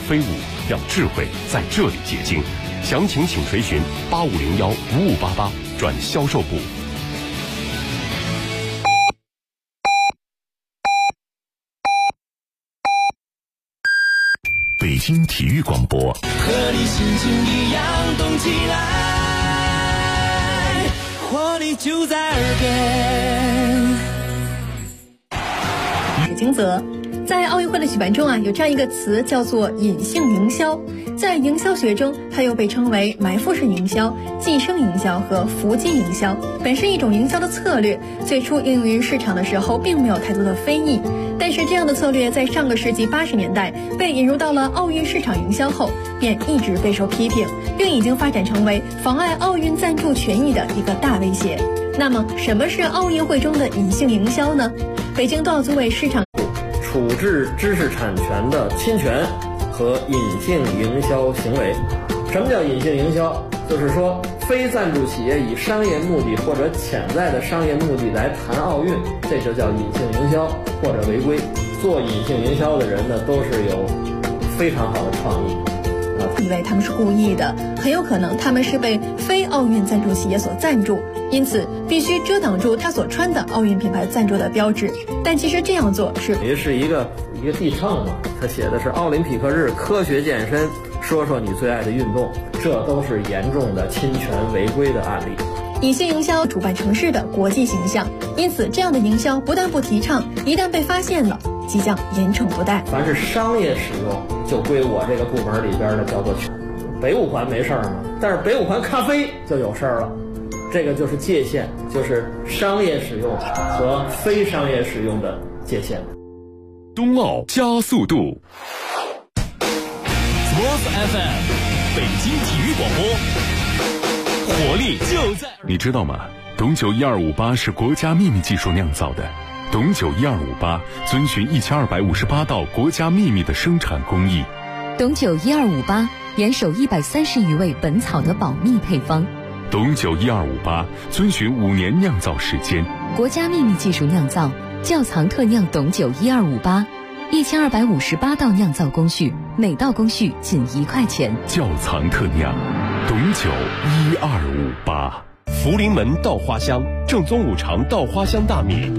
飞舞，让智慧在这里结晶。详情请垂询8501-5588转销售部。北京体育广播， 和你心情一样动起来，活力就在耳边。 金泽，在奥运会的举办中有这样一个词叫做隐性营销。在营销学中，它又被称为埋伏式营销、寄生营销和伏击营销，本是一种营销的策略。最初应用于市场的时候，并没有太多的非议。但是这样的策略在上个世纪80年代被引入到了奥运市场营销后，便一直备受批评，并已经发展成为妨碍奥运赞助权益的一个大威胁。那么，什么是奥运会中的隐性营销呢？北京冬奥组委市场处置知识产权的侵权和隐性营销行为。什么叫隐性营销？就是说非赞助企业以商业目的或者潜在的商业目的来谈奥运，这就叫隐性营销或者违规。做隐性营销的人呢，都是有非常好的创意。 以为他们是故意的，很有可能他们是被非奥运赞助企业所赞助，因此必须遮挡住他所穿的奥运品牌赞助的标志。但其实这样做是一个地秤嘛，他写的是奥林匹克日科学健身，说说你最爱的运动，这都是严重的侵权违规的案例。 隐性营销主办城市的国际形象，因此这样的营销不但不提倡，一旦被发现了，即将严惩不贷。 凡是商业使用，就归我这个部门里边的叫做北五环没事儿嘛，但是北五环咖啡就有事儿了。这个就是界限，就是商业使用和非商业使用的界限。 冬奥加速度 Sports FM 北京体育广播，活力就在。 你知道吗？董酒1258是国家秘密技术酿造的。董酒1258遵循1258道国家秘密的生产工艺。 董酒1258严守130余味本草的保密配方。 董酒1258遵循5年酿造时间， 国家秘密技术酿造，窖藏特酿董酒1258，1258道酿造工序，每道工序仅1块钱。 窖藏特酿，董酒1258。 福临门稻花香，正宗五常稻花香大米。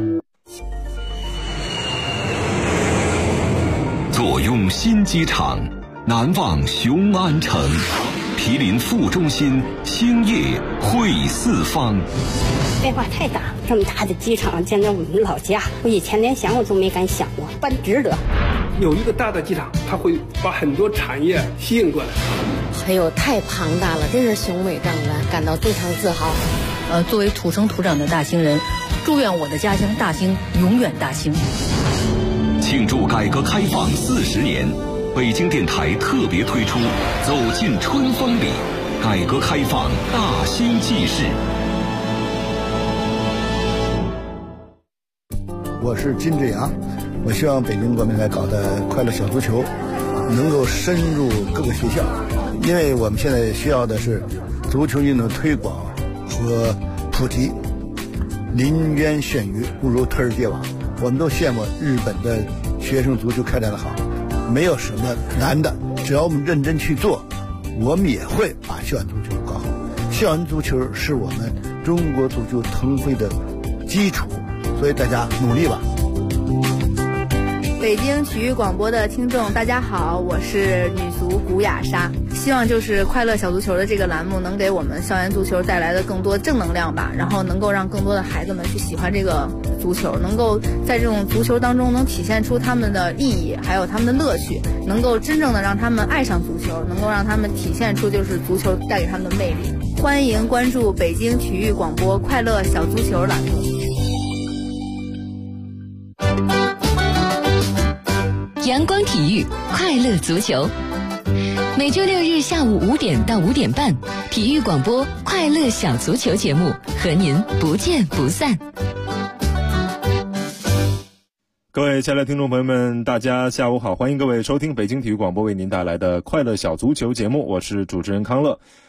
坐拥新机场，难忘雄安城。毗邻副中心，兴业汇四方。 变化太大，这么大的机场建在我们老家，我以前连想我都没敢想过，办值得。 有一个大的机场，它会把很多产业吸引过来。 哎呦，太庞大了，真是雄伟壮观，感到非常自豪。 作为土生土长的大兴人，祝愿我的家乡大兴永远大兴。 庆祝改革开放40年，北京电台特别推出《走进春风里》，改革开放大兴纪事。 我是金志扬，我希望北京国民台搞的快乐小足球能够深入各个学校，因为我们现在需要的是足球运动推广和普及。临渊羡鱼，不如特日结网。我们都羡慕日本的学生足球开展的好，没有什么难的，只要我们认真去做，我们也会把校园足球搞好。校园足球是我们中国足球腾飞的基础，所以大家努力吧。 北京体育广播的听众大家好，我是女足古雅莎，希望就是快乐小足球的这个栏目能给我们校园足球带来的更多正能量吧，然后能够让更多的孩子们去喜欢这个足球，能够在这种足球当中能体现出他们的意义还有他们的乐趣，能够真正的让他们爱上足球，能够让他们体现出就是足球带给他们的魅力。欢迎关注北京体育广播快乐小足球栏目。 阳光体育快乐足球，每周6日下午5点到5点半，体育广播快乐小足球节目和您不见不散。 各位亲爱的听众朋友们，大家下午好，欢迎各位收听北京体育广播为您带来的快乐小足球节目，我是主持人康乐。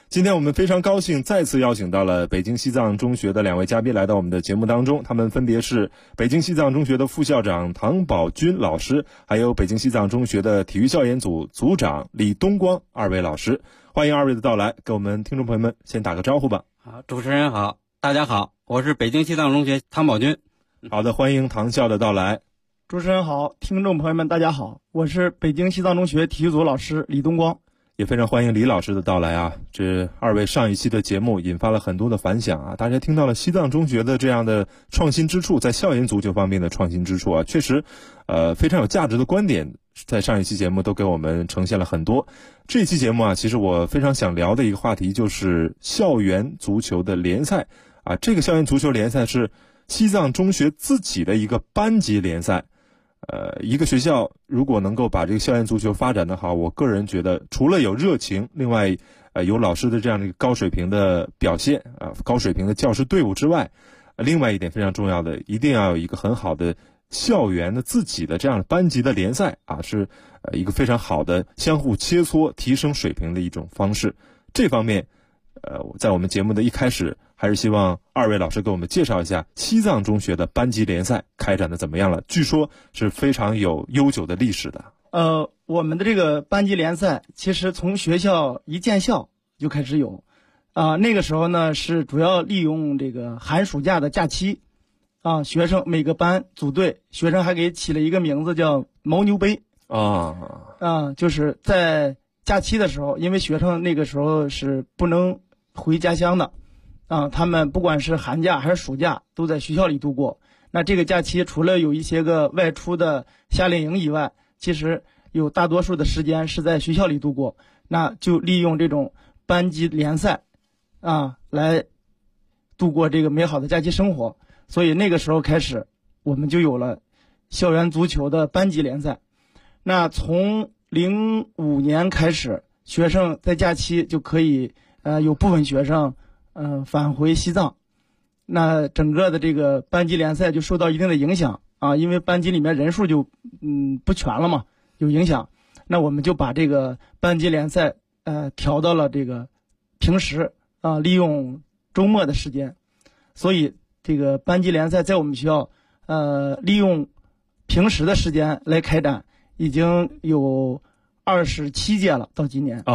今天我们非常高兴再次邀请到了北京西藏中学的2位嘉宾来到我们的节目当中，他们分别是北京西藏中学的副校长唐宝军老师，还有北京西藏中学的体育校研组组长李东光2位老师。欢迎2位的到来，给我们听众朋友们先打个招呼吧。 好，主持人好，大家好，我是北京西藏中学唐宝军。 好的，欢迎唐校的到来。 主持人好，听众朋友们大家好，我是北京西藏中学体育组老师李东光。 也非常欢迎李老师的到来啊！这2位上一期的节目引发了很多的反响啊，大家听到了西藏中学的这样的创新之处，在校园足球方面的创新之处啊，确实，非常有价值的观点，在上一期节目都给我们呈现了很多。这一期节目啊，其实我非常想聊的一个话题就是校园足球的联赛啊，这个校园足球联赛是西藏中学自己的一个班级联赛。一个学校如果能够把这个校园足球发展得好，我个人觉得除了有热情，另外有老师的这样的一个高水平的表现啊，高水平的教师队伍之外，另外一点非常重要的，一定要有一个很好的校园的自己的这样的班级的联赛啊，是一个非常好的相互切磋提升水平的一种方式。这方面在我们节目的一开始，还是希望2位老师给我们介绍一下西藏中学的班级联赛开展的怎么样了？据说是非常有悠久的历史的。 我们的这个班级联赛其实从学校一建校就开始有，那个时候呢是主要利用这个寒暑假的假期，学生每个班组队，学生还给起了一个名字叫牦牛杯就是在假期的时候，因为学生那个时候是不能回家乡的他们不管是寒假还是暑假都在学校里度过。那这个假期除了有一些个外出的夏令营以外，其实有大多数的时间是在学校里度过，那就利用这种班级联赛来度过这个美好的假期生活。所以那个时候开始，我们就有了校园足球的班级联赛。那从05年开始，学生在假期就可以有部分学生返回西藏，那整个的这个班级联赛就受到一定的影响因为班级里面人数就不全了嘛，有影响。那我们就把这个班级联赛调到了这个平时利用周末的时间。所以这个班级联赛在我们学校利用平时的时间来开展，已经有27届了，到今年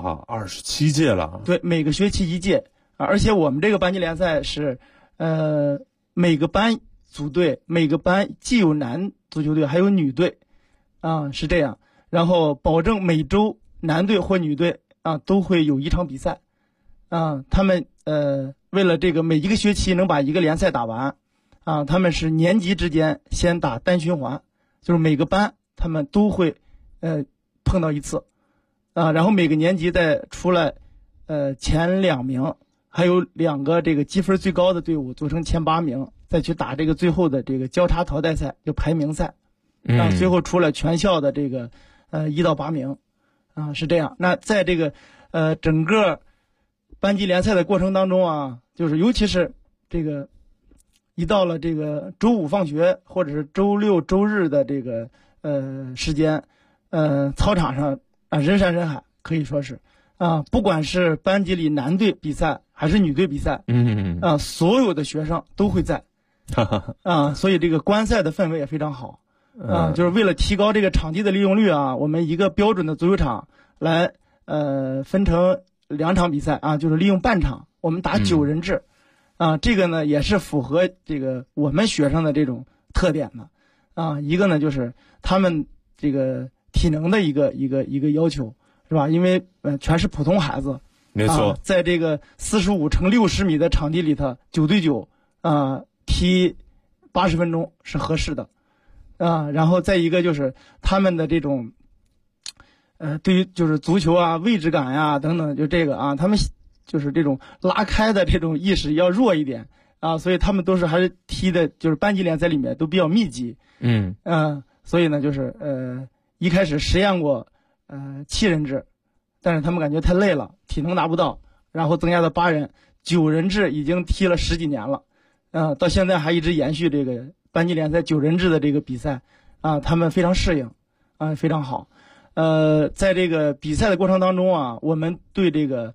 27届了。 对，每个学期1届而且我们这个班级联赛是每个班组队，每个班既有男足球队还有女队是这样。然后保证每周男队或女队都会有1场比赛他们为了这个每一个学期能把一个联赛打完他们是年级之间先打单循环，就是每个班他们都会碰到1次然后每个年级再出来前2名，还有2个这个积分最高的队伍组成前8名，再去打这个最后的这个交叉淘汰赛，就排名赛最后出了全校的这个1到8名是这样。那在这个整个班级联赛的过程当中就是尤其是这个一到了这个周5放学或者是周6周日的这个时间操场上人山人海，可以说是不管是班级里男队比赛还是女队比赛所有的学生都会在所以这个观赛的氛围也非常好就是为了提高这个场地的利用率我们一个标准的足球场来分成2场比赛就是利用半场，我们打9人制这个呢也是符合这个我们学生的这种特点的一个呢就是他们这个体能的一个要求，是吧？因为全是普通孩子， 没错在这个45乘60米的场地里头9对9踢80分钟是合适的然后再一个就是他们的这种对于就是足球位置感等等，就这个他们就是这种拉开的这种意识要弱一点所以他们都是还是踢的就是班级联赛里面都比较密集所以呢就是一开始实验过7人制，但是他们感觉太累了，体能达不到，然后增加到8人，9人制已经踢了10几年了到现在还一直延续这个班级联赛9人制的这个比赛他们非常适应非常好在这个比赛的过程当中我们对这个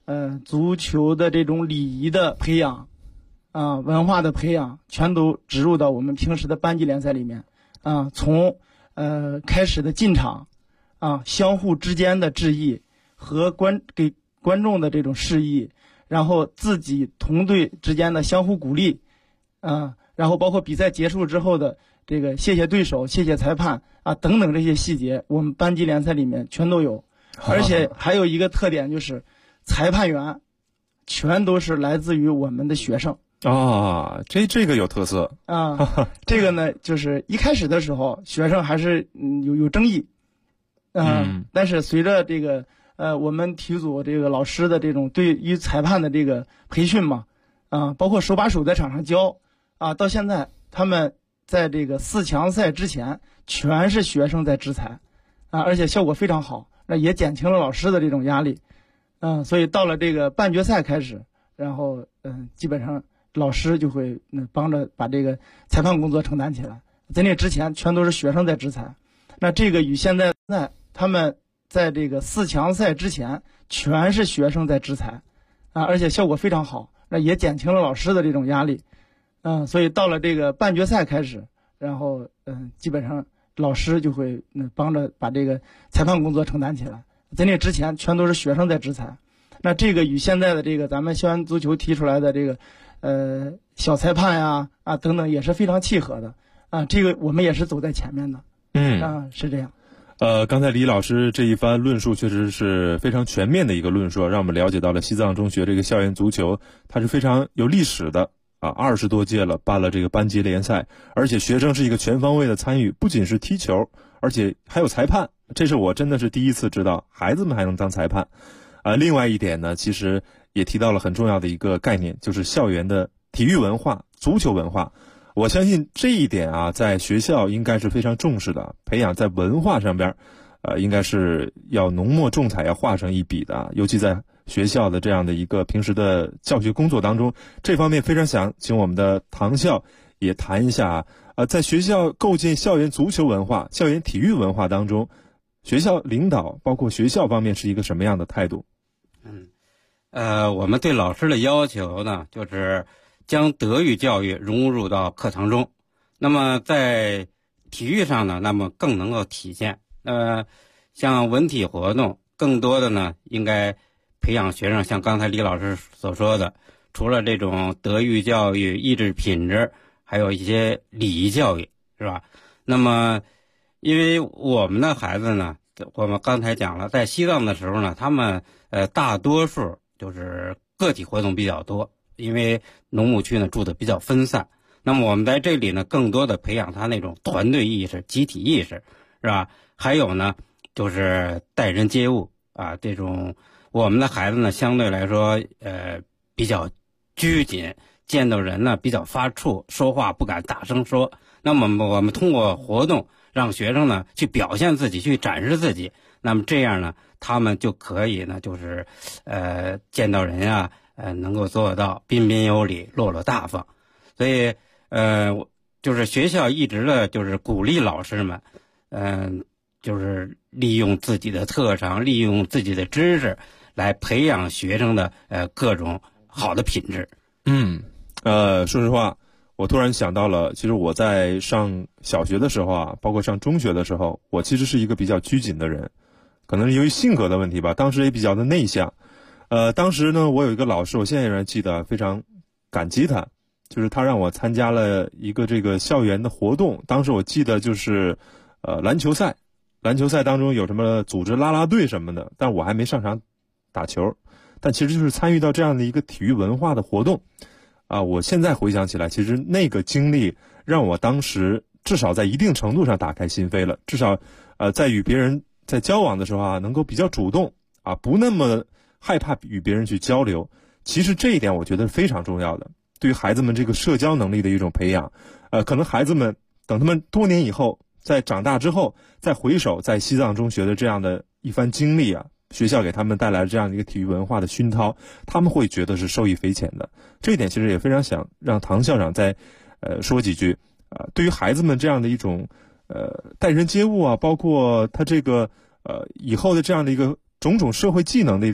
足球的这种礼仪的培养，文化的培养，全都植入到我们平时的班级联赛里面。从开始的进场，相互之间的致意和给观众的这种示意，然后自己同队之间的相互鼓励，然后包括比赛结束之后的这个谢谢对手、谢谢裁判等等这些细节，我们班级联赛里面全都有。而且还有一个特点就是，裁判员全都是来自于我们的学生。 这个有特色这个呢，就是一开始的时候，学生还是有争议，但是随着这个我们体育组这个老师的这种对于裁判的这个培训嘛，包括手把手在场上教，到现在他们在这个4强赛之前全是学生在执裁，而且效果非常好，那也减轻了老师的这种压力，所以到了这个半决赛开始，然后基本上老师就会帮着把这个裁判工作承担起来，在那之前全都是学生在执裁。那这个与现在他们在这个4强赛之前全是学生在执裁，而且效果非常好，那也减轻了老师的这种压力，所以到了这个半决赛开始，然后基本上老师就会帮着把这个裁判工作承担起来，在那之前全都是学生在执裁。那这个与现在的这个咱们校园足球提出来的这个小裁判呀等等也是非常契合的这个我们也是走在前面的。是这样。 刚才李老师这一番论述确实是非常全面的一个论述，让我们了解到了西藏中学这个校园足球它是非常有历史的20多届了，办了这个班级联赛，而且学生是一个全方位的参与，不仅是踢球，而且还有裁判，这是我真的是第一次知道孩子们还能当裁判。另外一点呢，其实也提到了很重要的一个概念，就是校园的体育文化、足球文化。我相信这一点在学校应该是非常重视的，培养在文化上边应该是要浓墨重彩，要画上一笔的，尤其在学校的这样的一个平时的教学工作当中，这方面非常想请我们的唐校也谈一下在学校构建校园足球文化、校园体育文化当中，学校领导包括学校方面是一个什么样的态度？ 我们对老师的要求呢，就是将德育教育融入到课堂中。那么在体育上呢，那么更能够体现。像文体活动，更多的呢，应该培养学生，像刚才李老师所说的，除了这种德育教育、意志品质，还有一些礼仪教育，是吧？那么，因为我们的孩子呢，我们刚才讲了，在西藏的时候呢，他们大多数就是个体活动比较多，因为农牧区呢住的比较分散。那么我们在这里呢，更多的培养他那种团队意识、集体意识，是吧？还有呢，就是待人接物这种我们的孩子呢，相对来说比较拘谨，见到人呢比较发怵，说话不敢大声说。那么我们通过活动让学生呢去表现自己，去展示自己，那么这样呢，他们就可以呢，就是见到人能够做到彬彬有礼、落落大方。所以就是学校一直的就是鼓励老师们就是利用自己的特长，利用自己的知识来培养学生的各种好的品质。 说实话，我突然想到了，其实我在上小学的时候包括上中学的时候，我其实是一个比较拘谨的人，可能是由于性格的问题吧，当时也比较的内向。当时呢，我有一个老师，我现在仍然记得，非常感激他，就是他让我参加了一个这个校园的活动。当时我记得就是篮球赛当中有什么组织啦啦队什么的，但我还没上场打球，但其实就是参与到这样的一个体育文化的活动我现在回想起来，其实那个经历让我当时至少在一定程度上打开心扉了，至少在与别人在交往的时候能够比较主动不那么害怕与别人去交流。其实这一点我觉得非常重要的，对于孩子们这个社交能力的一种培养。可能孩子们等他们多年以后，在长大之后，再回首在西藏中学的这样的一番经历学校给他们带来这样的一个体育文化的熏陶，他们会觉得是受益匪浅的。这一点其实也非常想让唐校长再说几句对于孩子们这样的一种待人接物包括他这个以后的这样的一个种种社会技能的一种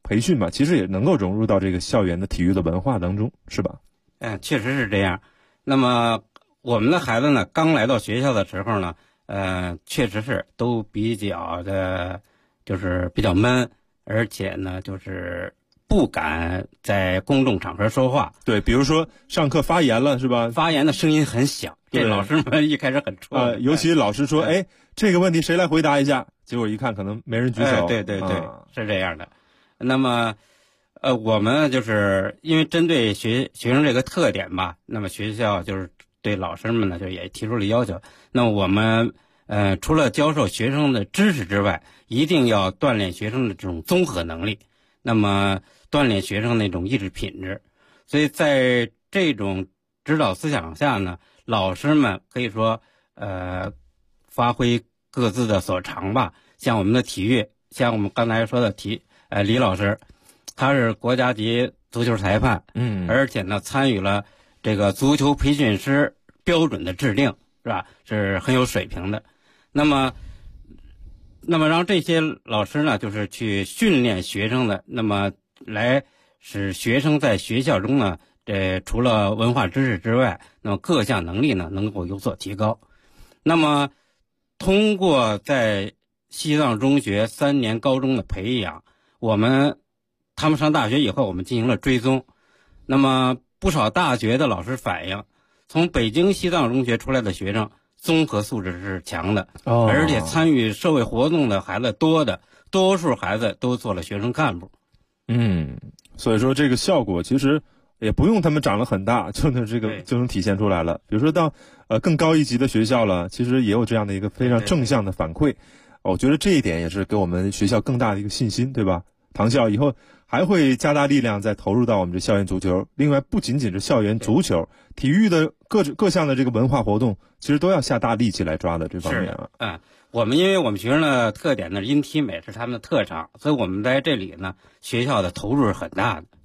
培训吧，其实也能够融入到这个校园的体育的文化当中，是吧？ 确实是这样。那么我们的孩子呢，刚来到学校的时候呢，确实是都比较的，就是比较闷，而且呢，就是不敢在公众场合说话。 对，比如说上课发言了，是吧？ 发言的声音很小，这老师们一开始很戳。 尤其老师说：“哎，这个问题谁来回答一下？”结果一看，可能没人举手。 对，是这样的。那么，我们就是因为针对学生这个特点吧，那么学校就是对老师们呢就也提出了要求。那么我们除了教授学生的知识之外，一定要锻炼学生的这种综合能力，那么锻炼学生那种意志品质。所以在这种指导思想下呢，老师们可以说发挥各自的所长吧。像我们的体育，像我们刚才说的李老师，他是国家级足球裁判，而且呢参与了这个足球培训师标准的制定，是吧？是很有水平的。那么让这些老师呢，就是去训练学生的，那么来使学生在学校中呢，除了文化知识之外，那么各项能力呢能够有所提高。那么通过在西藏中学3年高中的培养，他们上大学以后，我们进行了追踪。那么不少大学的老师反映，从北京西藏中学出来的学生综合素质是强的，而且参与社会活动的孩子多数孩子都做了学生干部。 所以说这个效果其实也不用他们长了很大，就能体现出来了。比如说到更高一级的学校了，其实也有这样的一个非常正向的反馈。我觉得这一点也是给我们学校更大的一个信心，对吧？唐校以后还会加大力量再投入到我们这校园足球。另外，不仅仅是校园足球，体育的各项的这个文化活动，其实都要下大力气来抓的这方面啊。 因为我们学生的特点呢，音体美是他们的特长，所以我们在这里呢，学校的投入是很大的。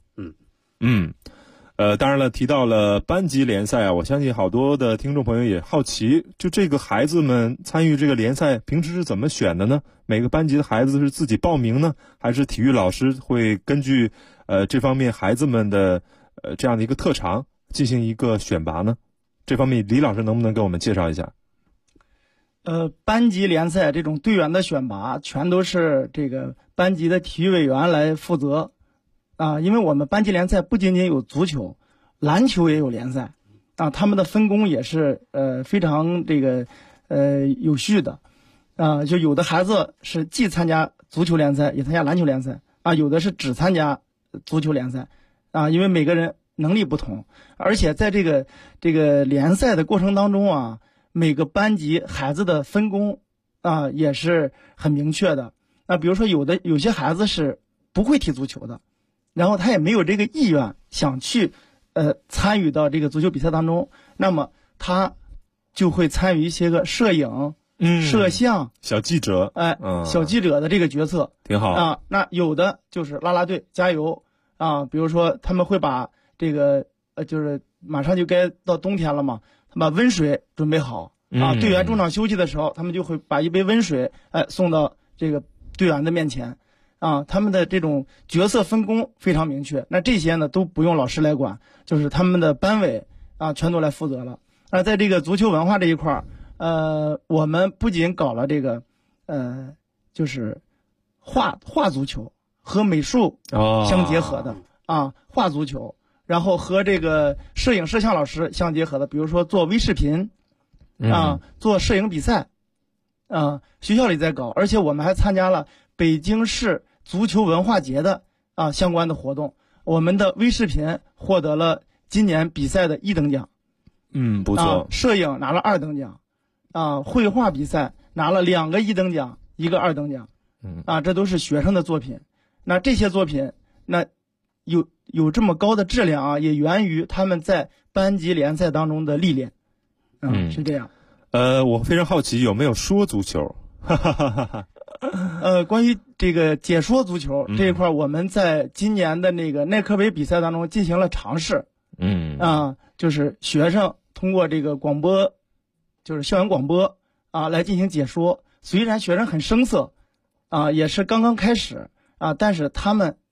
当然了，提到了班级联赛啊，我相信好多的听众朋友也好奇，就这个孩子们参与这个联赛，平时是怎么选的呢？每个班级的孩子是自己报名呢，还是体育老师会根据这方面孩子们的这样的一个特长进行一个选拔呢？这方面李老师能不能给我们介绍一下？ 班级联赛这种队员的选拔，全都是这个班级的体育委员来负责。因为我们班级联赛不仅仅有足球，篮球也有联赛，他们的分工也是非常有序的，就有的孩子是既参加足球联赛也参加篮球联赛，有的是只参加足球联赛，因为每个人能力不同，而且在这个联赛的过程当中每个班级孩子的分工也是很明确的。比如说有些孩子是不会踢足球的，然后他也没有这个意愿想去参与到这个足球比赛当中，那么他就会参与一些个摄影、摄像、 小记者， 小记者的这个角色挺好那有的就是啦啦队加油比如说他们会把这个就是马上就该到冬天了嘛，他把温水准备好队员中场休息的时候，他们就会把一杯温水送到这个队员的面前。他们的这种角色分工非常明确，那这些呢都不用老师来管，就是他们的班委全都来负责了。在这个足球文化这一块我们不仅搞了这个就是画足球和美术相结合的画足球，然后和这个摄影摄像老师相结合的，比如说做微视频做摄影比赛学校里在搞，而且我们还参加了北京市足球文化节的相关的活动，我们的微视频获得了今年比赛的1等奖。 不错。 摄影拿了2等奖，绘画比赛拿了2个1等奖，1个2等奖。这都是学生的作品。那这些作品，那有这么高的质量也源于他们在班级联赛当中的历练。是这样。 我非常好奇有没有说足球？ 关于这个解说足球这一块，我们在今年的那个耐克杯比赛当中进行了尝试。就是学生通过这个广播，就是校园广播来进行解说。虽然学生很生涩也是刚刚开始但是他们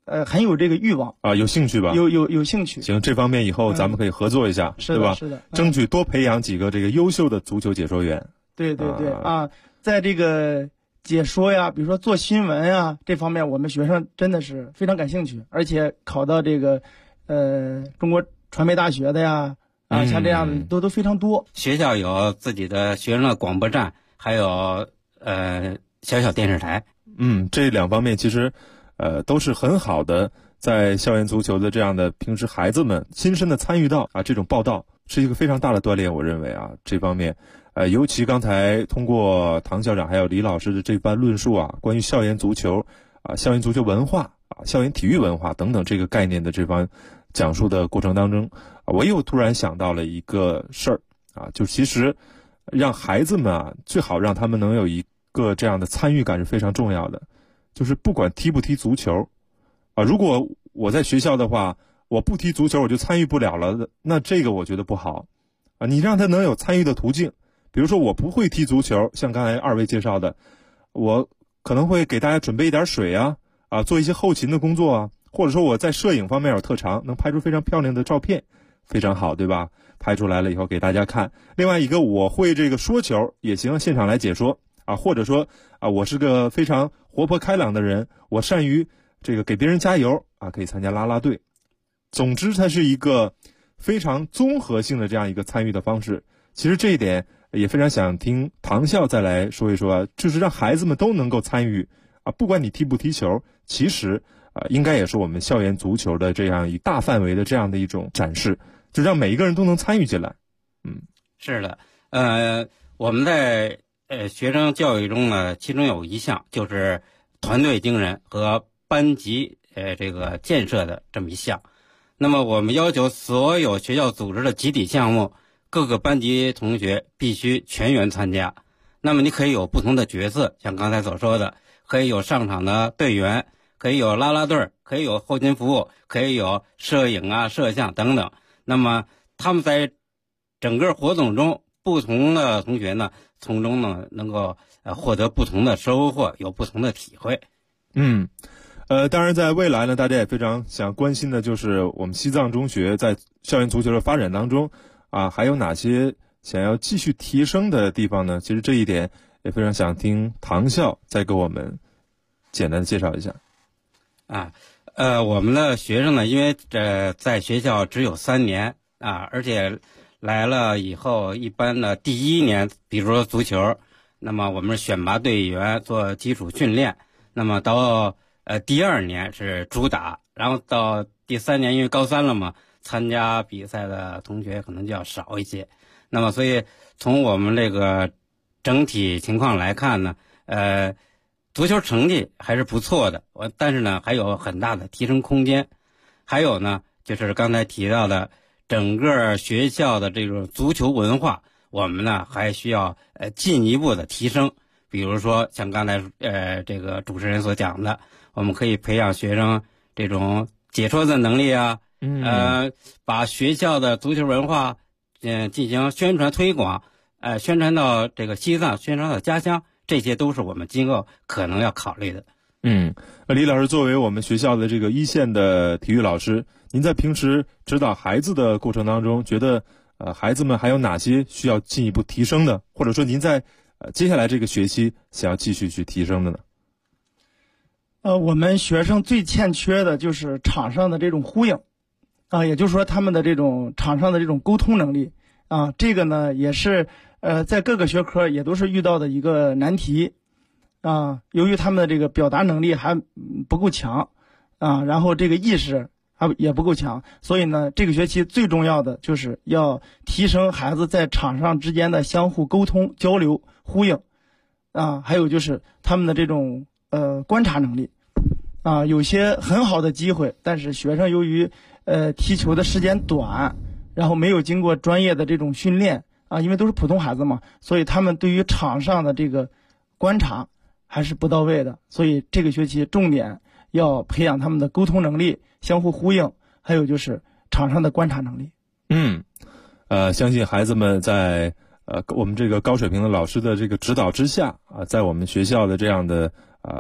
很有这个欲望啊，有兴趣吧？ 有兴趣。 行，这方面以后咱们可以合作一下，对吧？ 是的， 争取多培养几个这个优秀的足球解说员。 对啊，在这个解说呀，比如说做新闻呀这方面，我们学生真的是非常感兴趣，而且考到这个中国传媒大学的呀，像这样的都非常多。 学校有自己的学生的广播站，还有小电视台。 这两方面其实都是很好的，在校园足球的这样的平时孩子们亲身的参与到这种报道是一个非常大的锻炼。我认为这方面尤其刚才通过唐校长还有李老师的这番论述关于校园足球校园足球文化校园体育文化等等这个概念的这番讲述的过程当中我又突然想到了一个事儿就其实让孩子们最好让他们能有一个这样的参与感是非常重要的。就是不管踢不踢足球如果我在学校的话，我不踢足球我就参与不了了，那这个我觉得不好你让他能有参与的途径。比如说我不会踢足球，像刚才二位介绍的，我可能会给大家准备一点水做一些后勤的工作或者说我在摄影方面有特长，能拍出非常漂亮的照片，非常好，对吧？拍出来了以后给大家看。另外一个我会这个说球也行，现场来解说或者说我是个非常活泼开朗的人，我善于这个给别人加油可以参加啦啦队。总之它是一个非常综合性的这样一个参与的方式。其实这一点也非常想听唐校再来说一说就是让孩子们都能够参与不管你踢不踢球，其实应该也是我们校园足球的这样一大范围的这样的一种展示，就让每一个人都能参与进来。 是的，我们在学生教育中呢，其中有一项就是团队精神和班级这个建设的这么一项。那么我们要求所有学校组织的集体项目，各个班级同学必须全员参加。那么你可以有不同的角色，像刚才所说的，可以有上场的队员，可以有啦啦队，可以有后勤服务，可以有摄影摄像等等。那么他们在整个活动中，不同的同学呢，从中呢能够获得不同的收获，有不同的体会。 当然在未来呢，大家也非常想关心的就是我们西藏中学在校园足球的发展当中还有哪些想要继续提升的地方呢？其实这一点也非常想听唐校再给我们简单的介绍一下。 我们的学生呢，因为在学校只有3年而且来了以后，一般的第1年，比如说足球，那么我们选拔队员做基础训练，那么到第2年是主打，然后到第3年，因为高3了嘛，参加比赛的同学可能就要少一些。那么所以从我们这个整体情况来看呢，足球成绩还是不错的，但是呢还有很大的提升空间。还有呢就是刚才提到的整个学校的这种足球文化，我们呢还需要进一步的提升。比如说像刚才这个主持人所讲的，我们可以培养学生这种解说的能力把学校的足球文化进行宣传推广，宣传到这个西藏，宣传到家乡，这些都是我们今后可能要考虑的。 李老师作为我们学校的这个一线的体育老师，您在平时指导孩子的过程当中，觉得孩子们还有哪些需要进一步提升的，或者说您在接下来这个学期想要继续去提升的呢？ 我们学生最欠缺的就是场上的这种呼应也就是说他们的这种场上的这种沟通能力这个呢也是在各个学科也都是遇到的一个难题由于他们的这个表达能力还不够强然后这个意识也不够强，所以呢这个学期最重要的就是要提升孩子在场上之间的相互沟通交流呼应还有就是他们的这种观察能力有些很好的机会，但是学生由于踢球的时间短，然后没有经过专业的这种训练因为都是普通孩子嘛，所以他们对于场上的这个观察还是不到位的，所以这个学期重点要培养他们的沟通能力、相互呼应，还有就是场上的观察能力。 相信孩子们在我们这个高水平的老师的这个指导之下在我们学校的这样的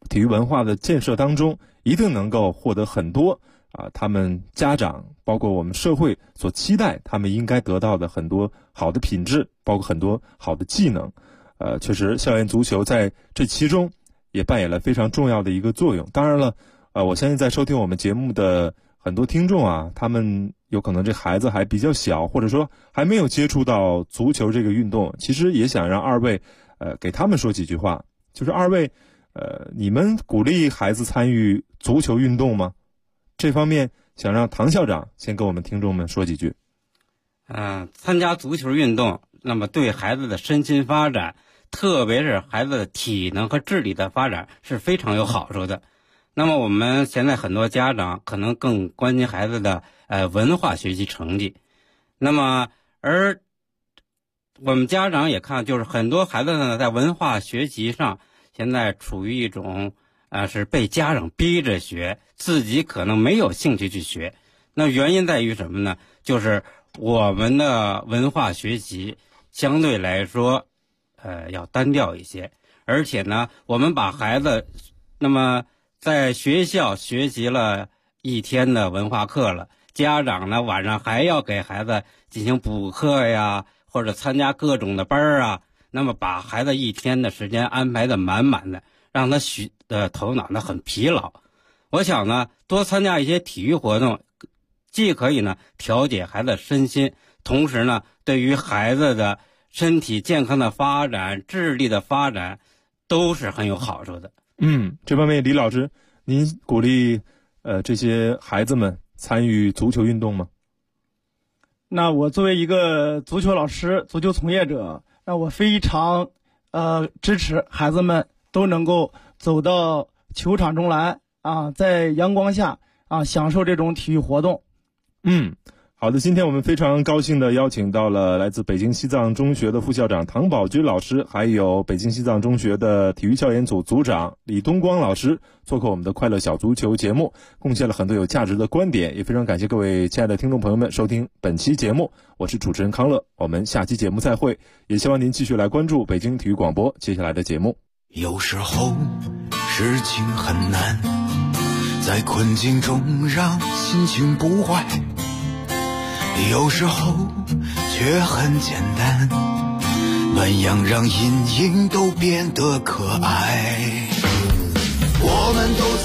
体育文化的建设当中，一定能够获得很多他们家长包括我们社会所期待他们应该得到的很多好的品质，包括很多好的技能。确实校园足球在这其中也扮演了非常重要的一个作用。当然了，我相信在收听我们节目的很多听众啊，他们有可能这孩子还比较小，或者说还没有接触到足球这个运动，其实也想让二位给他们说几句话。就是二位你们鼓励孩子参与足球运动吗？这方面想让唐校长先跟我们听众们说几句。 参加足球运动，那么对孩子的身心发展，特别是孩子的体能和智力的发展是非常有好处的。那么我们现在很多家长可能更关心孩子的文化学习成绩，那么而我们家长也看，就是很多孩子呢在文化学习上现在处于一种是被家长逼着学，自己可能没有兴趣去学。那原因在于什么呢？就是我们的文化学习相对来说要单调一些，而且呢我们把孩子那么在学校学习了一天的文化课了，家长呢晚上还要给孩子进行补课呀，或者参加各种的班啊，那么把孩子一天的时间安排的满满的，让他头脑呢很疲劳。我想呢多参加一些体育活动，既可以呢调节孩子身心，同时呢对于孩子的身体健康的发展、智力的发展都是很有好处的。 这方面李老师，您鼓励这些孩子们参与足球运动吗？ 那我作为一个足球老师、足球从业者，那我非常支持孩子们都能够走到球场中来在阳光下享受这种体育活动。 好的，今天我们非常高兴的邀请到了来自北京西藏中学的副校长唐宝军老师，还有北京西藏中学的体育校园组组长李东光老师做客我们的快乐小足球节目，贡献了很多有价值的观点，也非常感谢各位亲爱的听众朋友们收听本期节目，我是主持人康乐，我们下期节目再会，也希望您继续来关注北京体育广播接下来的节目。 有时候事情很难，在困境中让心情不坏，有时候却很简单，暖阳让阴影都变得可爱。我们都